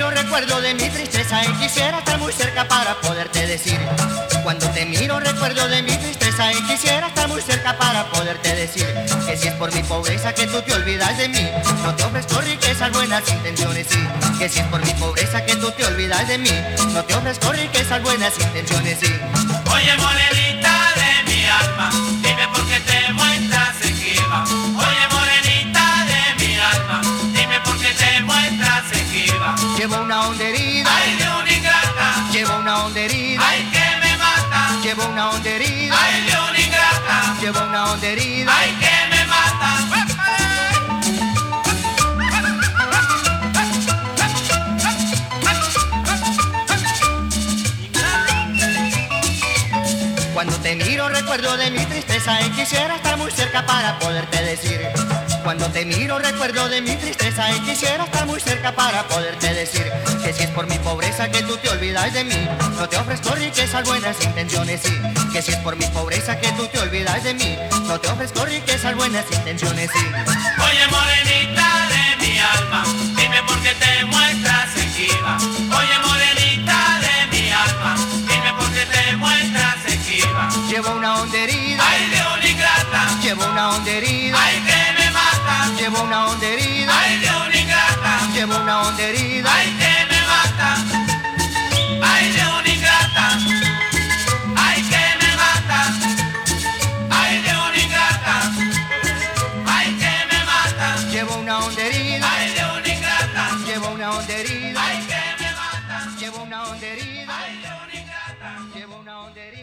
miro recuerdo de mi tristeza y quisiera estar muy cerca para poderte decir. Cuando te miro recuerdo de mi tristeza y quisiera estar muy cerca para poderte decir que si es por mi pobreza que tú te olvidas de mí, no te ofrezco riquezas, buenas intenciones, sí. Que si es por mi pobreza que tú te olvidas de mí, no te ofrezco riquezas, buenas intenciones, sí. Oye, morenita de mi alma, dime por qué te muestras esquiva. Oye, morenita de mi alma, dime por qué te muestras esquiva. Llevo una honda herida, Ay, de una ingrata, llevo una honda herida, ay, que me mata. llevo una honda herida, Ay, de una ingrata, llevo una honda herida. ay, que me mata. Cuando te miro recuerdo de mi tristeza y quisiera estar muy cerca para poderte decir. Cuando te miro recuerdo de mi tristeza y quisiera estar muy cerca para poderte decir que si es por mi pobreza que tú te olvidas de mí, no te ofrezco riquezas, buenas intenciones, sí. Que si es por mi pobreza que tú te olvidas de mí, no te ofrezco riquezas, buenas intenciones, sí. Oye, morenita de mi alma, dime por qué te muestras esquiva. Oye, morenita de mi alma, dime por qué te muestras esquiva. Llevo una honda herida, Ay, de una ingrata, llevo una honda herida, ay, que me mata. llevo una honda herida, Ay, de una ingrata, llevo una honda herida. ay, que me mata. Ay, de una ingrata, ay, que me mata. Ay, de una ingrata, ay, que me mata. Llevo una honda herida, Ay, de una ingrata, llevo una honda herida, ay, que me mata. llevo una honda herida, Ay, de una ingrata. llevo una honda herida.